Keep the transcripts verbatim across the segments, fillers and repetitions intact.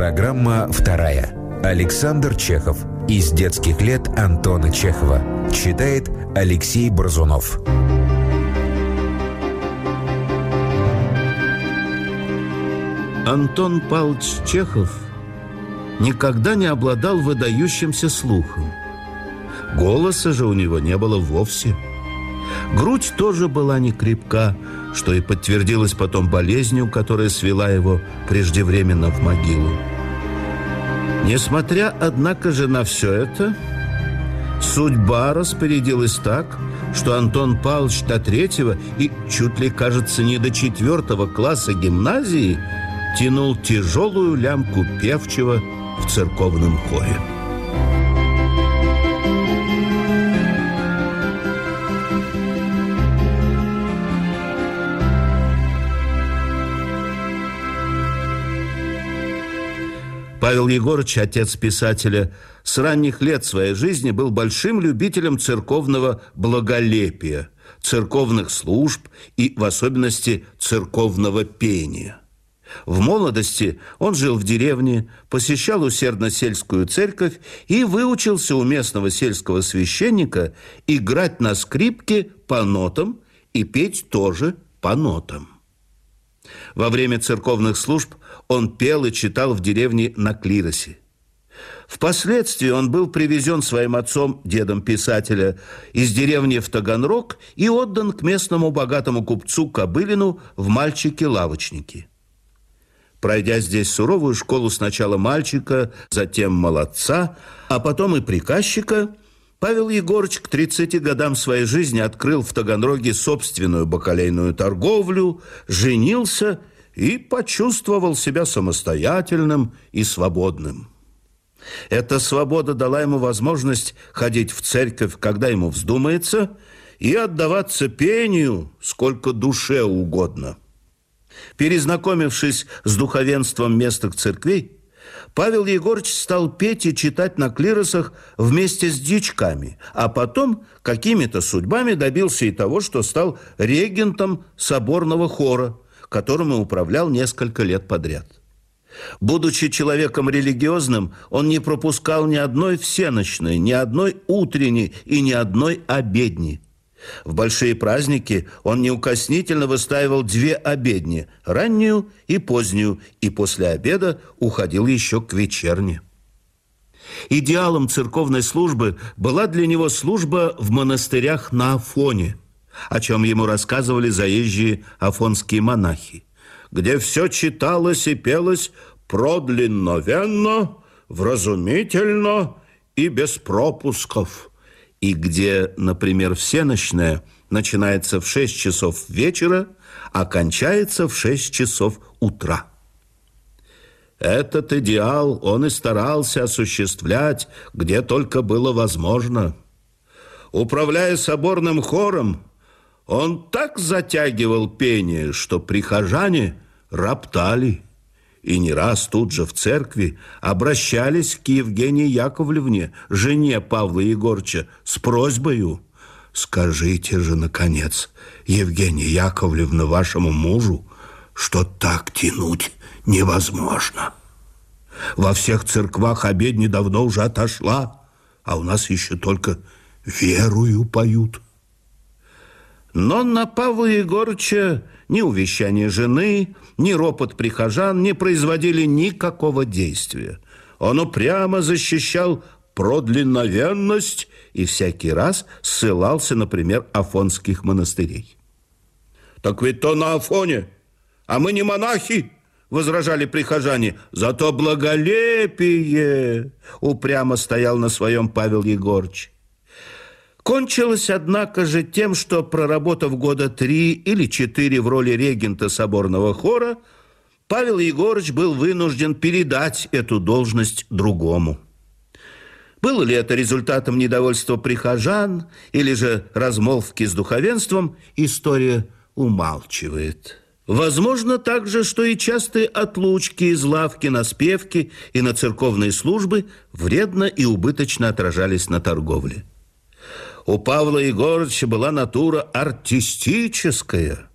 Программа вторая. Александр Чехов. Из детских лет Антона Чехова. Читает Алексей Борзунов. Антон Павлович Чехов никогда не обладал выдающимся слухом. Голоса же у него не было вовсе. Грудь тоже была не крепка, что и подтвердилось потом болезнью, которая свела его преждевременно в могилу. Несмотря, однако же, на все это, судьба распорядилась так, что Антон Павлович до третьего и чуть ли, кажется, не до четвертого класса гимназии тянул тяжелую лямку певчего в церковном хоре. Павел Егорыч, отец писателя, с ранних лет своей жизни был большим любителем церковного благолепия, церковных служб и, в особенности, церковного пения. В молодости он жил в деревне, посещал усердно сельскую церковь и выучился у местного сельского священника играть на скрипке по нотам и петь тоже по нотам. Во время церковных служб он пел и читал в деревне на клиросе. Впоследствии он был привезен своим отцом, дедом писателя, из деревни в Таганрог и отдан к местному богатому купцу Кобылину в мальчики-лавочники. Пройдя здесь суровую школу сначала мальчика, затем молодца, а потом и приказчика, Павел Егорыч к тридцати годам своей жизни открыл в Таганроге собственную бакалейную торговлю, женился и почувствовал себя самостоятельным и свободным. Эта свобода дала ему возможность ходить в церковь, когда ему вздумается, и отдаваться пению, сколько душе угодно. Перезнакомившись с духовенством местных церквей, Павел Егорыч стал петь и читать на клиросах вместе с дьячками, а потом какими-то судьбами добился и того, что стал регентом соборного хора, которым и управлял несколько лет подряд. Будучи человеком религиозным, он не пропускал ни одной всенощной, ни одной утренней и ни одной обедни. В большие праздники он неукоснительно выстаивал две обедни – раннюю и позднюю, и после обеда уходил еще к вечерне. Идеалом церковной службы была для него служба в монастырях на Афоне, о чем ему рассказывали заезжие афонские монахи, где все читалось и пелось продлинновенно, вразумительно и без пропусков, и где, например, всенощная начинается в шесть часов вечера, а кончается в шесть часов утра. Этот идеал он и старался осуществлять, где только было возможно. Управляя соборным хором, он так затягивал пение, что прихожане роптали, и не раз тут же в церкви обращались к Евгении Яковлевне, жене Павла Егорыча, с просьбою: «Скажите же, наконец, Евгения Яковлевна, вашему мужу, что так тянуть невозможно. Во всех церквах обедня давно уже отошла, а у нас еще только верую поют». Но на Павла Егорыча ни увещание жены, ни ропот прихожан не производили никакого действия. Он упрямо защищал продлинновенность и всякий раз ссылался на пример афонских монастырей. «Так ведь то на Афоне, а мы не монахи», — возражали прихожане. «Зато благолепие», — упрямо стоял на своем Павел Егорыч. Кончилось, однако же, тем, что, проработав года три или четыре в роли регента соборного хора, Павел Егорыч был вынужден передать эту должность другому. Было ли это результатом недовольства прихожан или же размолвки с духовенством, история умалчивает. Возможно также, что и частые отлучки из лавки на спевки и на церковные службы вредно и убыточно отражались на торговле. У Павла Егорыча была натура артистическая.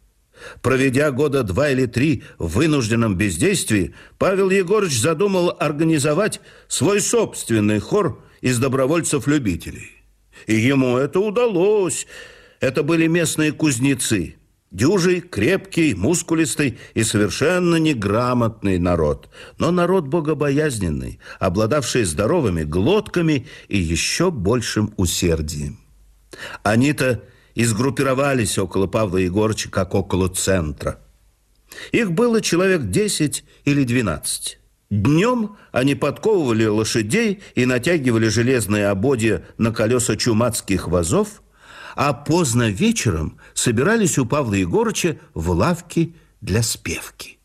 Проведя года два или три в вынужденном бездействии, Павел Егорыч задумал организовать свой собственный хор из добровольцев-любителей. И ему это удалось. Это были местные кузнецы. Дюжий, крепкий, мускулистый и совершенно неграмотный народ. Но народ богобоязненный, обладавший здоровыми глотками и еще большим усердием. Они-то и сгруппировались около Павла Егорыча, как около центра. Их было человек десять или двенадцать. Днем они подковывали лошадей и натягивали железные ободья на колеса чумацких вазов, а поздно вечером собирались у Павла Егорыча в лавке для спевки.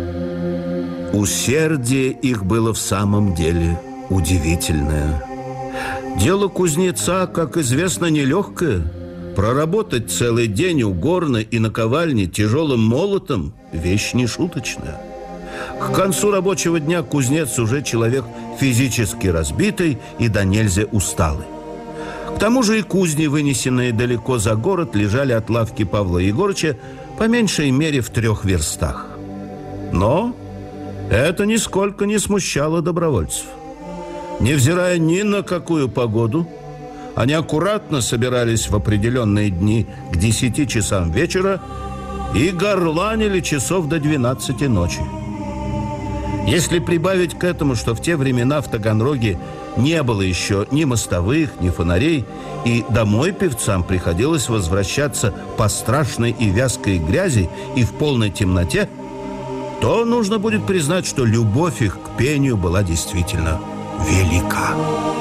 Усердие их было в самом деле удивительное. Дело кузнеца, как известно, нелегкое. Проработать целый день у горны и наковальни тяжелым молотом – вещь нешуточная. К концу рабочего дня кузнец уже человек физически разбитый и до нельзя усталый. К тому же и кузни, вынесенные далеко за город, лежали от лавки Павла Егорыча по меньшей мере в трех верстах. Но это нисколько не смущало добровольцев. Невзирая ни на какую погоду, они аккуратно собирались в определенные дни к десяти часам вечера и горланили часов до двенадцати ночи. Если прибавить к этому, что в те времена в Таганроге не было еще ни мостовых, ни фонарей, и домой певцам приходилось возвращаться по страшной и вязкой грязи и в полной темноте, то нужно будет признать, что любовь их к пению была действительно велика.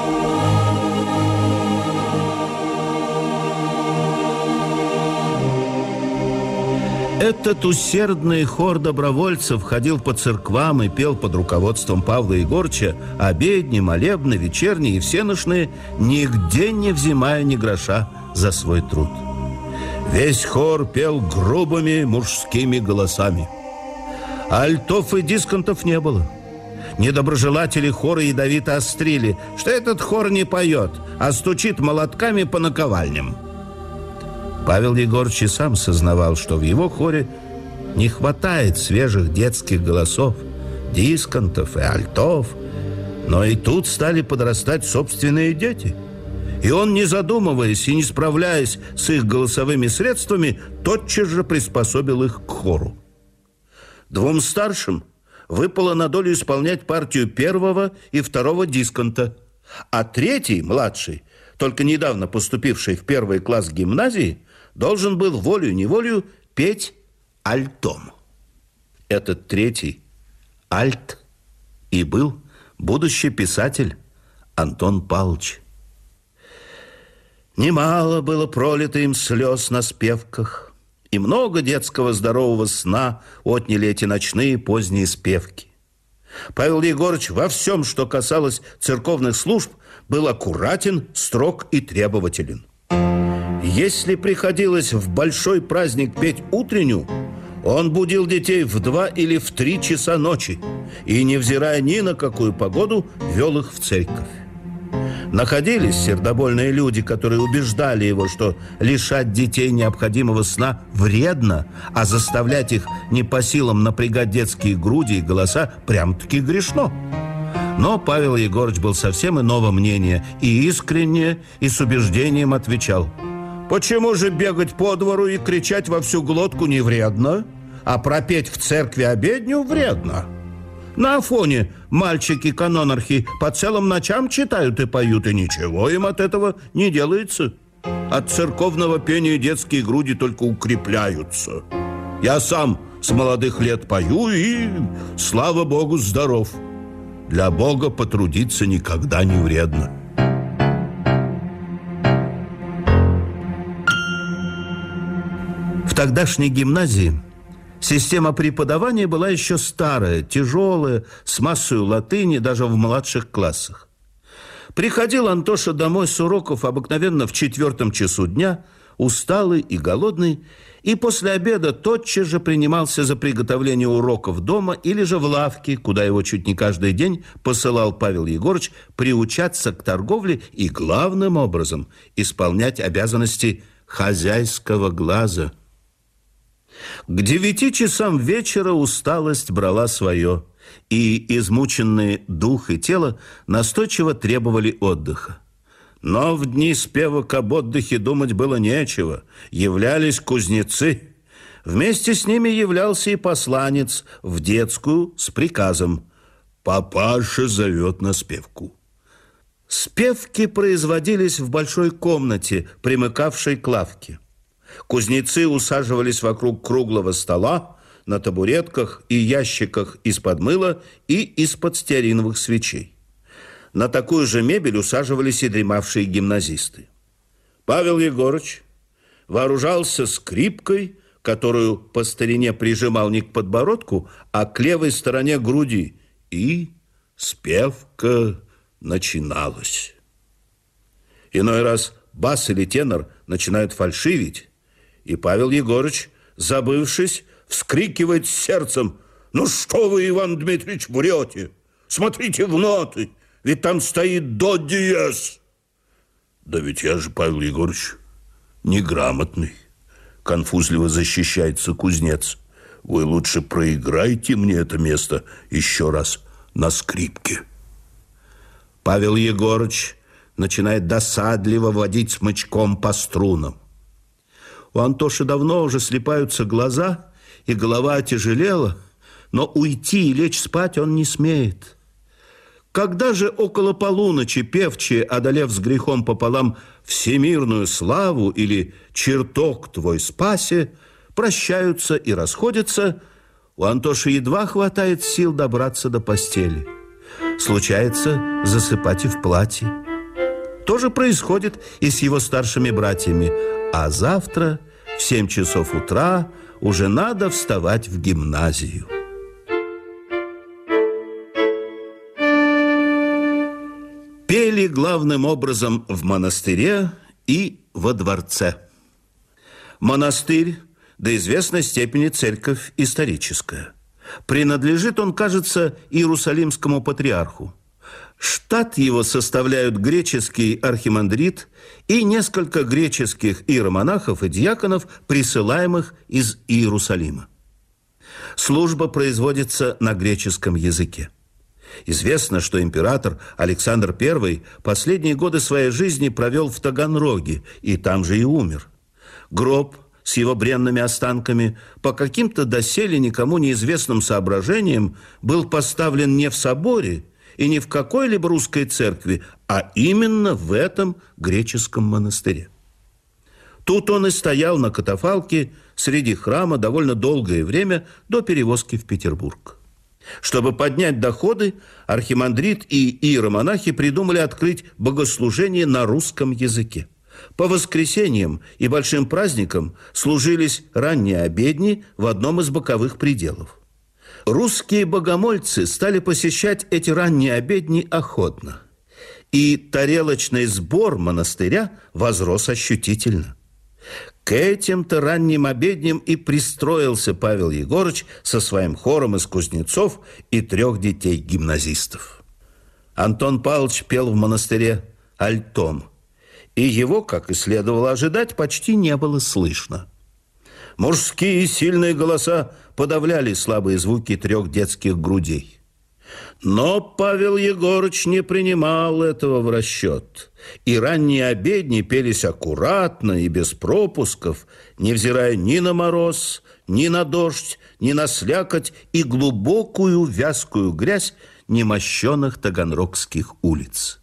Этот усердный хор добровольцев ходил по церквам и пел под руководством Павла Егорыча обедни, молебны, вечерние и всеношные, нигде не взимая ни гроша за свой труд. Весь хор пел грубыми мужскими голосами. Альтов и дисконтов не было. Недоброжелатели хора ядовито острили, что этот хор не поет, а стучит молотками по наковальням. Павел Егорыч и сам сознавал, что в его хоре не хватает свежих детских голосов, дисконтов и альтов, но и тут стали подрастать собственные дети. И он, не задумываясь и не справляясь с их голосовыми средствами, тотчас же приспособил их к хору. Двум старшим выпало на долю исполнять партию первого и второго дисконта, а третий, младший, только недавно поступивший в первый класс гимназии, должен был волею-неволею петь альтом. Этот третий, альт, и был будущий писатель Антон Павлович. Немало было пролито им слез на спевках, и много детского здорового сна отняли эти ночные поздние спевки. Павел Егорыч во всем, что касалось церковных служб, был аккуратен, строг и требователен. Если приходилось в большой праздник петь утреннюю, он будил детей в два или в три часа ночи и, невзирая ни на какую погоду, вел их в церковь. Находились сердобольные люди, которые убеждали его, что лишать детей необходимого сна вредно, а заставлять их не по силам напрягать детские груди и голоса прям-таки грешно. Но Павел Егорыч был совсем иного мнения и искренне, и с убеждением отвечал: «Почему же бегать по двору и кричать во всю глотку не вредно, а пропеть в церкви обедню вредно? На Афоне мальчики-канонархи по целым ночам читают и поют, и ничего им от этого не делается. От церковного пения детские груди только укрепляются. Я сам с молодых лет пою и, слава Богу, здоров. Для Бога потрудиться никогда не вредно». В тогдашней гимназии система преподавания была еще старая, тяжелая, с массой латыни даже в младших классах. Приходил Антоша домой с уроков обыкновенно в четвертом часу дня, усталый и голодный, и после обеда тотчас же принимался за приготовление уроков дома или же в лавке, куда его чуть не каждый день посылал Павел Егорыч приучаться к торговле и, главным образом, исполнять обязанности хозяйского глаза. К девяти часам вечера усталость брала свое, и измученные дух и тело настойчиво требовали отдыха. Но в дни спевок об отдыхе думать было нечего. Являлись кузнецы. Вместе с ними являлся и посланец в детскую с приказом: «Папаша зовет на спевку». Спевки производились в большой комнате, примыкавшей к лавке. Кузнецы усаживались вокруг круглого стола, на табуретках и ящиках из-под мыла и из-под стеариновых свечей. На такую же мебель усаживались и дремавшие гимназисты. Павел Егорыч вооружался скрипкой, которую по старине прижимал не к подбородку, а к левой стороне груди, и спевка начиналась. Иной раз бас или тенор начинают фальшивить, и Павел Егорыч, забывшись, вскрикивает с сердцем: «Ну что вы, Иван Дмитриевич, врете? Смотрите в ноты, ведь там стоит до диез». «Да ведь я же, Павел Егорыч, неграмотный», — конфузливо защищается кузнец. «Вы лучше проиграйте мне это место еще раз на скрипке». Павел Егорыч начинает досадливо водить смычком по струнам. У Антоши давно уже слипаются глаза, и голова отяжелела, но уйти и лечь спать он не смеет. Когда же около полуночи певчие, одолев с грехом пополам всемирную славу или чертог твой спасе, прощаются и расходятся, у Антоши едва хватает сил добраться до постели. Случается засыпать и в платье. То же происходит и с его старшими братьями, а завтра в семь часов утра уже надо вставать в гимназию. Пели главным образом в монастыре и во дворце. Монастырь до известной степени церковь историческая. Принадлежит он, кажется, Иерусалимскому патриарху. Штат его составляют греческий архимандрит и несколько греческих иеромонахов и диаконов, присылаемых из Иерусалима. Служба производится на греческом языке. Известно, что император Александр Первый последние годы своей жизни провел в Таганроге, и там же и умер. Гроб с его бренными останками по каким-то доселе никому неизвестным соображениям был поставлен не в соборе и не в какой-либо русской церкви, а именно в этом греческом монастыре. Тут он и стоял на катафалке среди храма довольно долгое время до перевозки в Петербург. Чтобы поднять доходы, архимандрит и иеромонахи придумали открыть богослужение на русском языке. По воскресеньям и большим праздникам служились ранние обедни в одном из боковых пределов. Русские богомольцы стали посещать эти ранние обедни охотно, и тарелочный сбор монастыря возрос ощутительно. К этим-то ранним обедням и пристроился Павел Егорыч со своим хором из кузнецов и трех детей-гимназистов. Антон Павлович пел в монастыре альтом, и его, как и следовало ожидать, почти не было слышно. Мужские сильные голоса подавляли слабые звуки трех детских грудей. Но Павел Егорыч не принимал этого в расчет, и ранние обедни пелись аккуратно и без пропусков, невзирая ни на мороз, ни на дождь, ни на слякоть и глубокую вязкую грязь немощенных таганрогских улиц.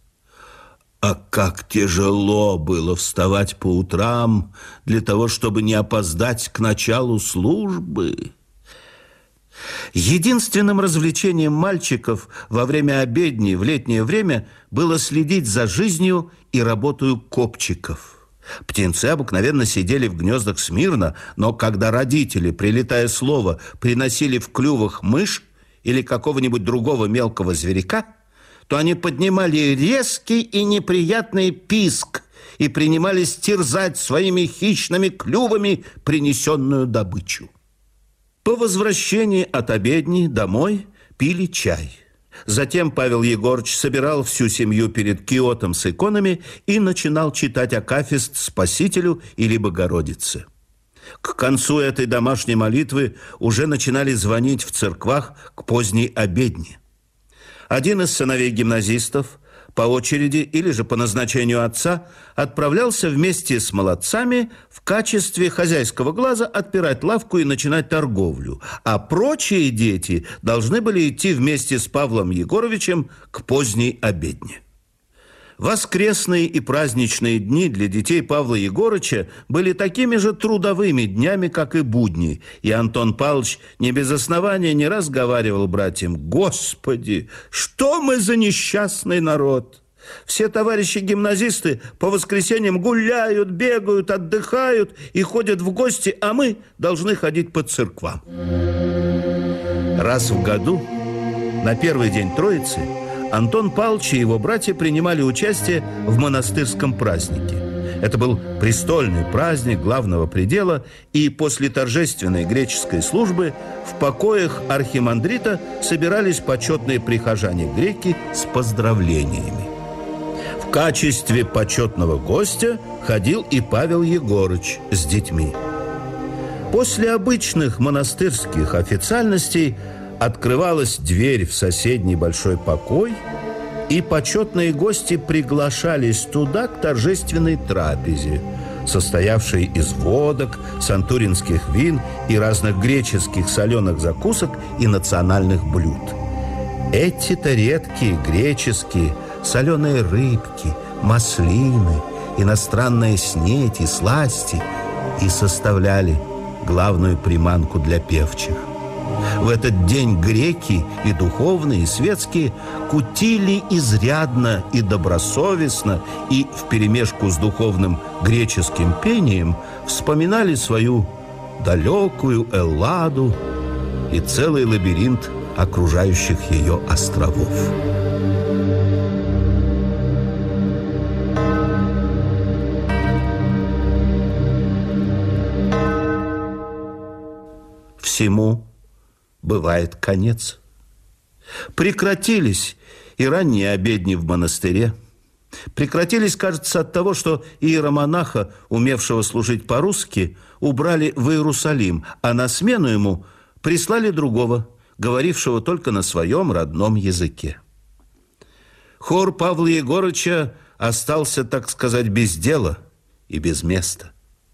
А как тяжело было вставать по утрам для того, чтобы не опоздать к началу службы. Единственным развлечением мальчиков во время обедни в летнее время было следить за жизнью и работою копчиков. Птенцы обыкновенно сидели в гнездах смирно, но когда родители, прилетая слово, приносили в клювах мышь или какого-нибудь другого мелкого зверька, то они поднимали резкий и неприятный писк и принимались терзать своими хищными клювами принесенную добычу. По возвращении от обедни домой пили чай. Затем Павел Егорыч собирал всю семью перед киотом с иконами и начинал читать акафист Спасителю или Богородице. К концу этой домашней молитвы уже начинали звонить в церквах к поздней обедне. Один из сыновей гимназистов по очереди или же по назначению отца отправлялся вместе с молодцами в качестве хозяйского глаза отпирать лавку и начинать торговлю, а прочие дети должны были идти вместе с Павлом Егоровичем к поздней обедне. Воскресные и праздничные дни для детей Павла Егорыча были такими же трудовыми днями, как и будни. И Антон Павлович не без основания не раз говаривал братьям: «Господи, что мы за несчастный народ! Все товарищи-гимназисты по воскресеньям гуляют, бегают, отдыхают и ходят в гости, а мы должны ходить по церквам». Раз в году, на первый день Троицы, Антон Павлович и его братья принимали участие в монастырском празднике. Это был престольный праздник главного предела, и после торжественной греческой службы в покоях архимандрита собирались почетные прихожане-греки с поздравлениями. В качестве почетного гостя ходил и Павел Егорыч с детьми. После обычных монастырских официальностей открывалась дверь в соседний большой покой, и почетные гости приглашались туда к торжественной трапезе, состоявшей из водок, сантуринских вин и разных греческих соленых закусок и национальных блюд. Эти-то редкие греческие соленые рыбки, маслины, иностранные снети, сласти и составляли главную приманку для певчих. В этот день греки и духовные, и светские кутили изрядно и добросовестно, и вперемешку с духовным греческим пением вспоминали свою далекую Элладу и целый лабиринт окружающих ее островов. Всему бывает конец. Прекратились и ранние обедни в монастыре. Прекратились, кажется, от того, что иеромонаха, умевшего служить по-русски, убрали в Иерусалим, а на смену ему прислали другого, говорившего только на своем родном языке. Хор Павла Егорыча остался, так сказать, без дела и без места.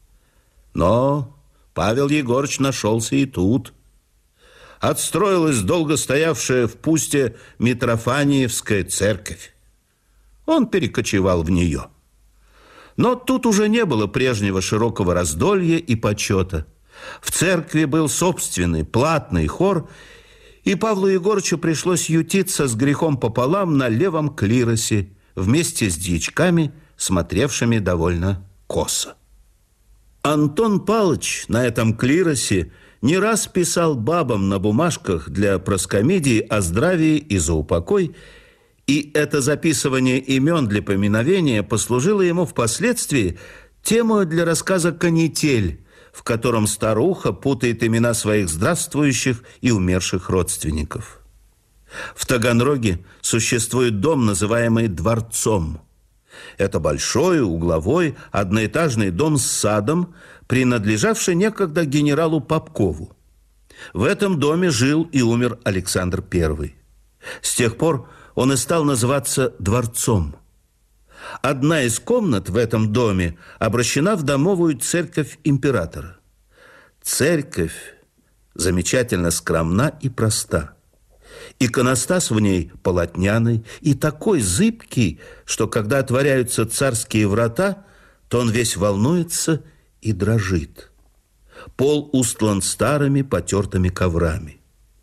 Но Павел Егорыч нашелся и тут. Отстроилась долго стоявшая в пусте Митрофаниевская церковь. Он перекочевал в нее. Но тут уже не было прежнего широкого раздолья и почета. В церкви был собственный платный хор, и Павлу Егорычу пришлось ютиться с грехом пополам на левом клиросе вместе с дьячками, смотревшими довольно косо. Антон Павлович на этом клиросе не раз писал бабам на бумажках для проскомидии о здравии и за упокой, и это записывание имен для поминовения послужило ему впоследствии темой для рассказа «Канитель», в котором старуха путает имена своих здравствующих и умерших родственников. В Таганроге существует дом, называемый дворцом. Это большой, угловой, одноэтажный дом с садом, принадлежавший некогда генералу Попкову. В этом доме жил и умер Александр Первый. С тех пор он и стал называться дворцом. Одна из комнат в этом доме обращена в домовую церковь императора. Церковь замечательно скромна и проста. Иконостас в ней полотняный и такой зыбкий, что когда отворяются царские врата, то он весь волнуется и дрожит. Пол устлан старыми потертыми коврами.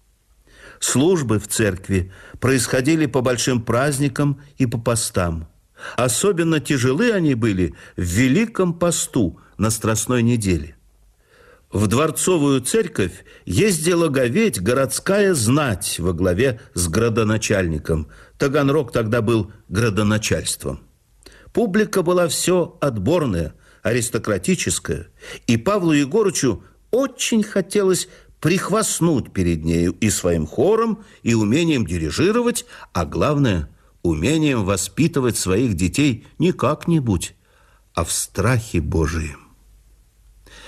Службы в церкви происходили по большим праздникам и по постам. Особенно тяжелы они были в Великом посту на Страстной неделе. В дворцовую церковь ездила говедь городская знать во главе с градоначальником. Таганрог тогда был градоначальством. Публика была все отборная, аристократическая, и Павлу Егорычу очень хотелось прихвастнуть перед нею и своим хором, и умением дирижировать, а главное, умением воспитывать своих детей не как-нибудь, а в страхе Божием.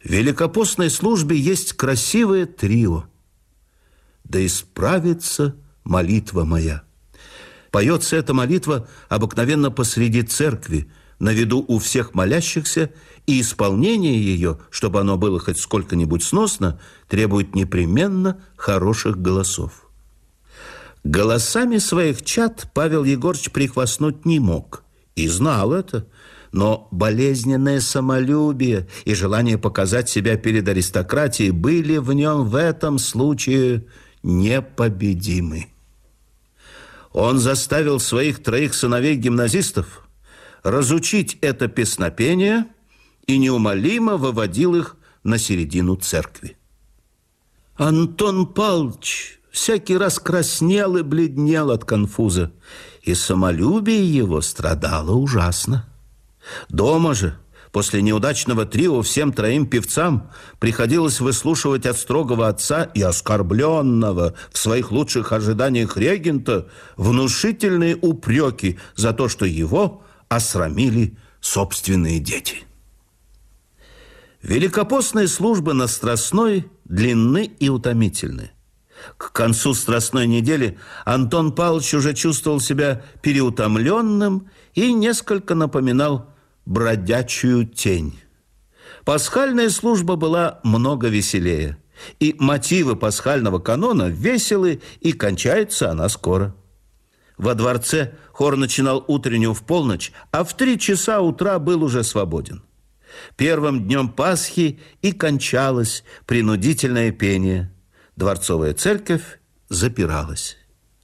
В великопостной службе есть красивое трио. «Да исправится молитва моя». Поется эта молитва обыкновенно посреди церкви, на виду у всех молящихся, и исполнение ее, чтобы оно было хоть сколько-нибудь сносно, требует непременно хороших голосов. Голосами своих чад Павел Егорыч прихвастнуть не мог и знал это, но болезненное самолюбие и желание показать себя перед аристократией были в нем в этом случае непобедимы. Он заставил своих троих сыновей-гимназистов разучить это песнопение и неумолимо выводил их на середину церкви. Антон Павлович всякий раз краснел и бледнел от конфуза, и самолюбие его страдало ужасно. Дома же, после неудачного трио, всем троим певцам приходилось выслушивать от строгого отца и оскорбленного в своих лучших ожиданиях регента внушительные упреки за то, что его осрамили собственные дети. Великопостные службы на Страстной длинны и утомительны. К концу Страстной недели Антон Павлович уже чувствовал себя переутомленным и несколько напоминал бродячую тень. Пасхальная служба была много веселее, и мотивы пасхального канона веселы, и кончается она скоро. Во дворце хор начинал утреннюю в полночь, а в три часа утра был уже свободен. Первым днем Пасхи и кончалось принудительное пение. Дворцовая церковь запиралась.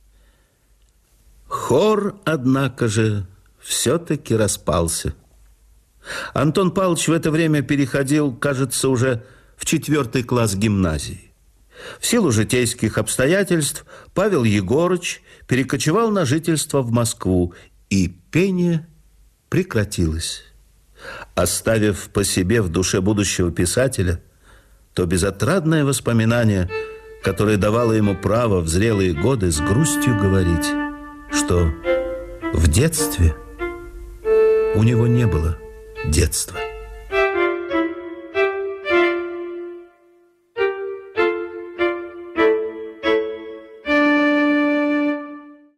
Хор, однако же, все-таки распался. Антон Павлович в это время переходил, кажется, уже в четвертый класс гимназии. В силу житейских обстоятельств Павел Егорыч перекочевал на жительство в Москву, и пение прекратилось. Оставив по себе в душе будущего писателя то безотрадное воспоминание, которое давало ему право в зрелые годы с грустью говорить, что в детстве у него не было детства.